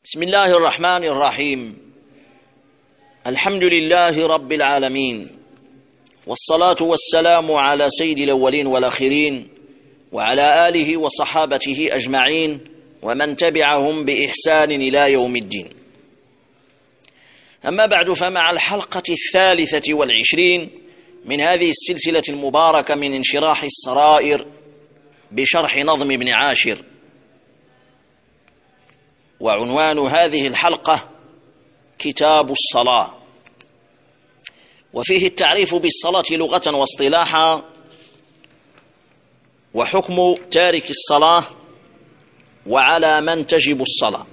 بسم الله الرحمن الرحيم. الحمد لله رب العالمين، والصلاة والسلام على سيد الأولين والآخرين وعلى آله وصحابته أجمعين ومن تبعهم بإحسان إلى يوم الدين. أما بعد، فمع الحلقة 23 من هذه السلسلة المباركة من انشراح السرائر بشرح نظم ابن عاشر، وعنوان هذه الحلقة كتاب الصلاة، وفيه التعريف بالصلاة لغة واصطلاحا، وحكم تارك الصلاة، وعلى من تجب الصلاة.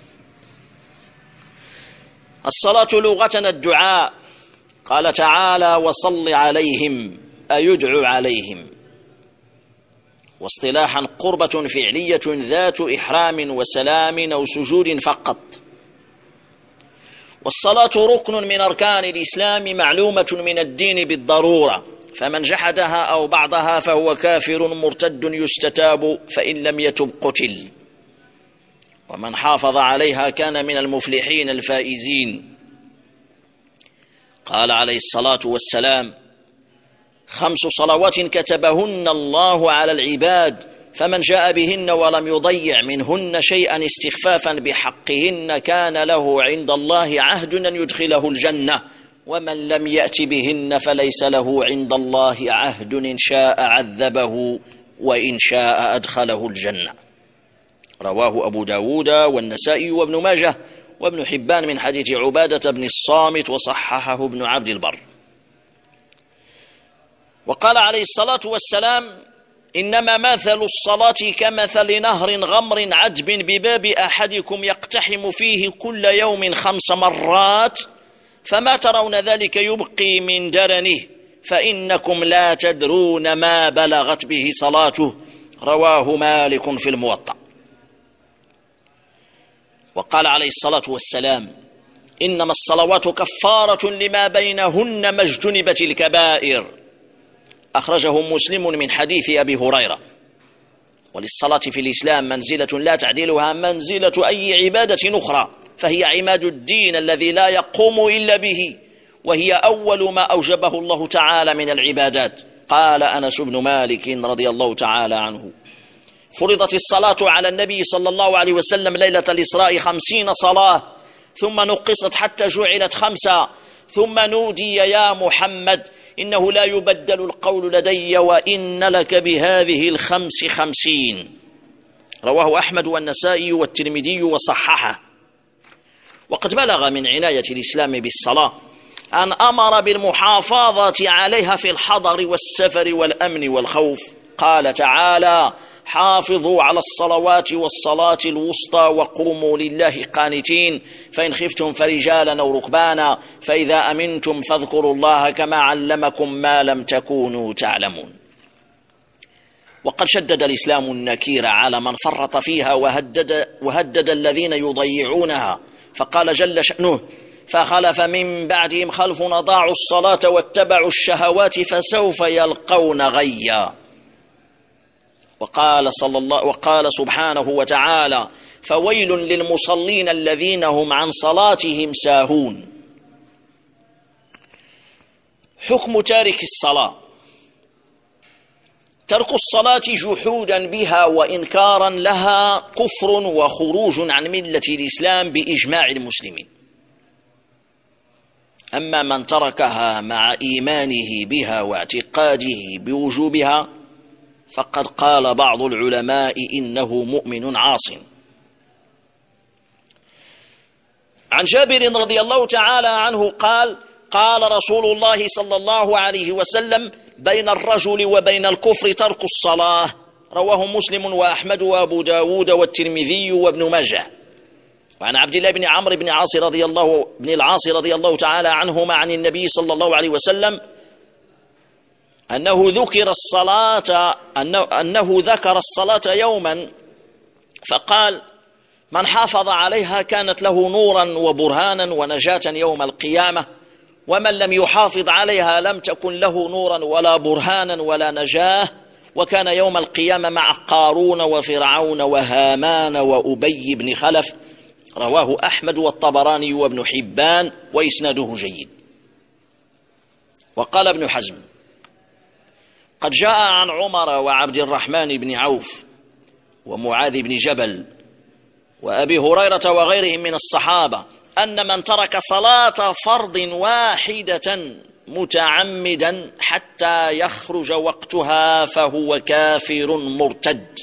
الصلاة لغة الدعاء، قال تعالى: وصل عليهم أيدعو عليهم. واصطلاحا قربة فعلية ذات إحرام وسلام أو سجود فقط. والصلاة ركن من أركان الإسلام معلومة من الدين بالضرورة، فمن جحدها أو بعضها فهو كافر مرتد يستتاب، فإن لم يتب قتل، ومن حافظ عليها كان من المفلحين الفائزين. قال عليه الصلاة والسلام: 5 صلوات كتبهن الله على العباد، فمن جاء بهن ولم يضيع منهن شيئا استخفافا بحقهن كان له عند الله عهد أن يدخله الجنة، ومن لم يأت بهن فليس له عند الله عهد، إن شاء عذبه وإن شاء أدخله الجنة. رواه أبو داود والنسائي وابن ماجه وابن حبان من حديث عبادة بن الصامت، وصححه ابن عبد البر. وقال عليه الصلاة والسلام: إنما مثل الصلاة كمثل نهر غمر عذب بباب أحدكم يقتحم فيه كل يوم 5 مرات، فما ترون ذلك يبقي من درنه، فإنكم لا تدرون ما بلغت به صلاته. رواه مالك في الموطأ. وقال عليه الصلاة والسلام: إنما الصلوات كفارة لما بينهن ما اجتنبت الكبائر. أخرجه مسلم من حديث أبي هريرة. وللصلاة في الإسلام منزلة لا تعديلها منزلة أي عبادة أخرى، فهي عماد الدين الذي لا يقوم إلا به، وهي أول ما أوجبه الله تعالى من العبادات. قال أنس بن مالك رضي الله تعالى عنه: فرضت الصلاة على النبي صلى الله عليه وسلم ليلة الإسراء 50 صلاة، ثم نقصت حتى جعلت 5، ثم نودي: يا محمد إنه لا يبدل القول لدي، وإن لك بهذه 55. رواه أحمد والنسائي والترمذي وصححه. وقد بلغ من عناية الإسلام بالصلاة أن أمر بالمحافظة عليها في الحضر والسفر والأمن والخوف. قال تعالى: حافظوا على الصلوات والصلاة الوسطى وقوموا لله قانتين، فإن خفتم فرجالا أو ركبانا، فإذا أمنتم فاذكروا الله كما علمكم ما لم تكونوا تعلمون. وقد شدد الإسلام النكير على من فرط فيها وهدد الذين يضيعونها، فقال جل شأنه: فخلف من بعدهم خلف أضاعوا الصلاة واتبعوا الشهوات فسوف يلقون غيا. وقال سبحانه وتعالى: فويل للمصلين الذين هم عن صلاتهم ساهون. حكم تارك الصلاة: ترك الصلاة جحودا بها وإنكارا لها كفر وخروج عن ملة الإسلام بإجماع المسلمين. أما من تركها مع إيمانه بها واعتقاده بوجوبها فقد قال بعض العلماء إنه مؤمن عاص. عن جابر رضي الله تعالى عنه قال: قال رسول الله صلى الله عليه وسلم: بين الرجل وبين الكفر ترك الصلاة. رواه مسلم وأحمد وأبو داود والترمذي وابن ماجه. وعن عبد الله بن عمرو بن العاص رضي الله تعالى عنهما عن النبي صلى الله عليه وسلم أنه ذكر الصلاة يوما فقال: من حافظ عليها كانت له نورا وبرهانا ونجاة يوم القيامة، ومن لم يحافظ عليها لم تكن له نورا ولا برهانا ولا نجاة، وكان يوم القيامة مع قارون وفرعون وهامان وأبي بن خلف رواه أحمد والطبراني وابن حبان وإسناده جيد. وقال ابن حزم: قد جاء عن عمر وعبد الرحمن بن عوف ومعاذ بن جبل وأبي هريرة وغيرهم من الصحابة أن من ترك صلاة فرض واحدة متعمدا حتى يخرج وقتها فهو كافر مرتد.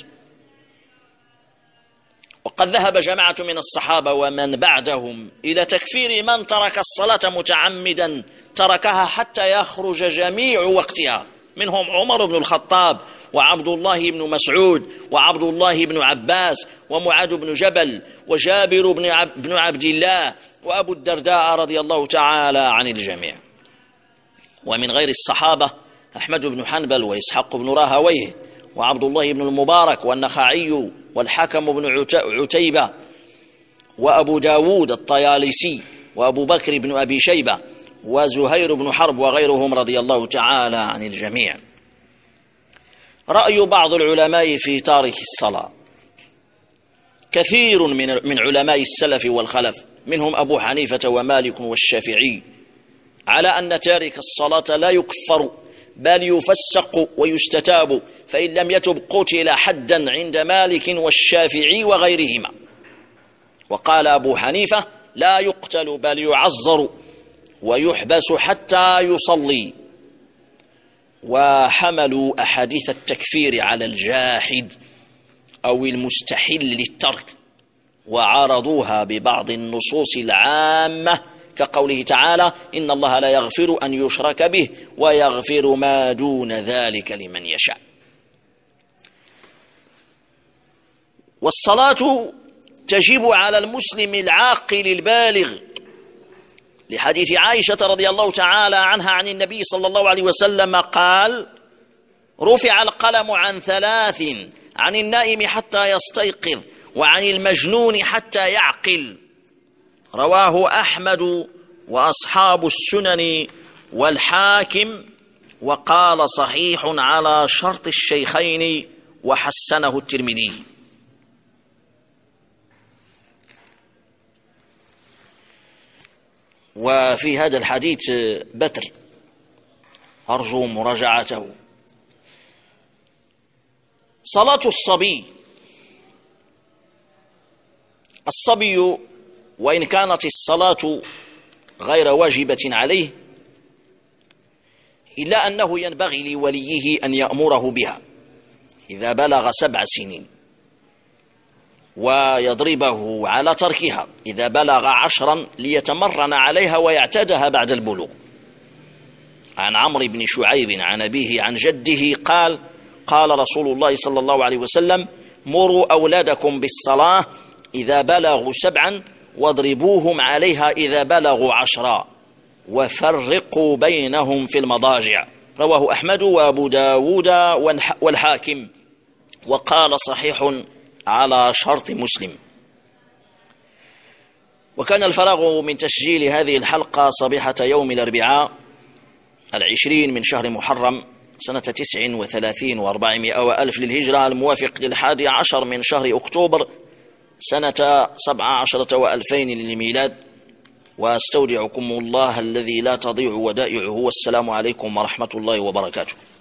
وقد ذهب جماعة من الصحابة ومن بعدهم إلى تكفير من ترك الصلاة متعمدا تركها حتى يخرج جميع وقتها، منهم عمر بن الخطاب وعبد الله بن مسعود وعبد الله بن عباس ومعاذ بن جبل وجابر بن عبد الله وأبو الدرداء رضي الله تعالى عن الجميع. ومن غير الصحابة أحمد بن حنبل وإسحاق بن راهويه وعبد الله بن المبارك والنخعي والحكم بن عتيبة وأبو داود الطيالسي وأبو بكر بن أبي شيبة وزهير بن حرب وغيرهم رضي الله تعالى عن الجميع. رأي بعض العلماء في تارك الصلاة: كثير من علماء السلف والخلف منهم أبو حنيفة ومالك والشافعي على أن تارك الصلاة لا يكفر بل يفسق ويستتاب، فإن لم يتب قتل حدا عند مالك والشافعي وغيرهما. وقال أبو حنيفة: لا يقتل بل يعزر ويحبس حتى يصلي. وحملوا أحاديث التكفير على الجاحد أو المستحل للترك وعارضوها ببعض النصوص العامة كقوله تعالى: إن الله لا يغفر أن يشرك به ويغفر ما دون ذلك لمن يشاء. والصلاة تجب على المسلم العاقل البالغ لحديث عائشة رضي الله تعالى عنها عن النبي صلى الله عليه وسلم قال: رفع القلم عن 3: عن النائم حتى يستيقظ، وعن المجنون حتى يعقل. رواه أحمد وأصحاب السنن والحاكم، وقال صحيح على شرط الشيخين وحسنه الترمذي. وفي هذا الحديث بتر أرجو مراجعته. صلاة الصبي وإن كانت الصلاة غير واجبة عليه إلا أنه ينبغي لوليه أن يأمره بها إذا بلغ 7 سنين، ويضربه على تركها إذا بلغ 10 ليتمرن عليها ويعتادها بعد البلوغ. عن عمرو بن شعيب عن أبيه عن جده قال: قال رسول الله صلى الله عليه وسلم: مروا أولادكم بالصلاة إذا بلغوا 7 واضربوهم عليها إذا بلغوا 10 وفرقوا بينهم في المضاجع. رواه أحمد وأبو داود والحاكم، وقال صحيح على شرط مسلم. وكان الفراغ من تسجيل هذه الحلقة صبيحة يوم الأربعاء 20 من شهر محرم سنة 39 و400 وألف للهجرة، الموافق 11 من شهر أكتوبر سنة 17 و2000 للميلاد. واستودعكم الله الذي لا تضيع ودائعه، والسلام عليكم ورحمة الله وبركاته.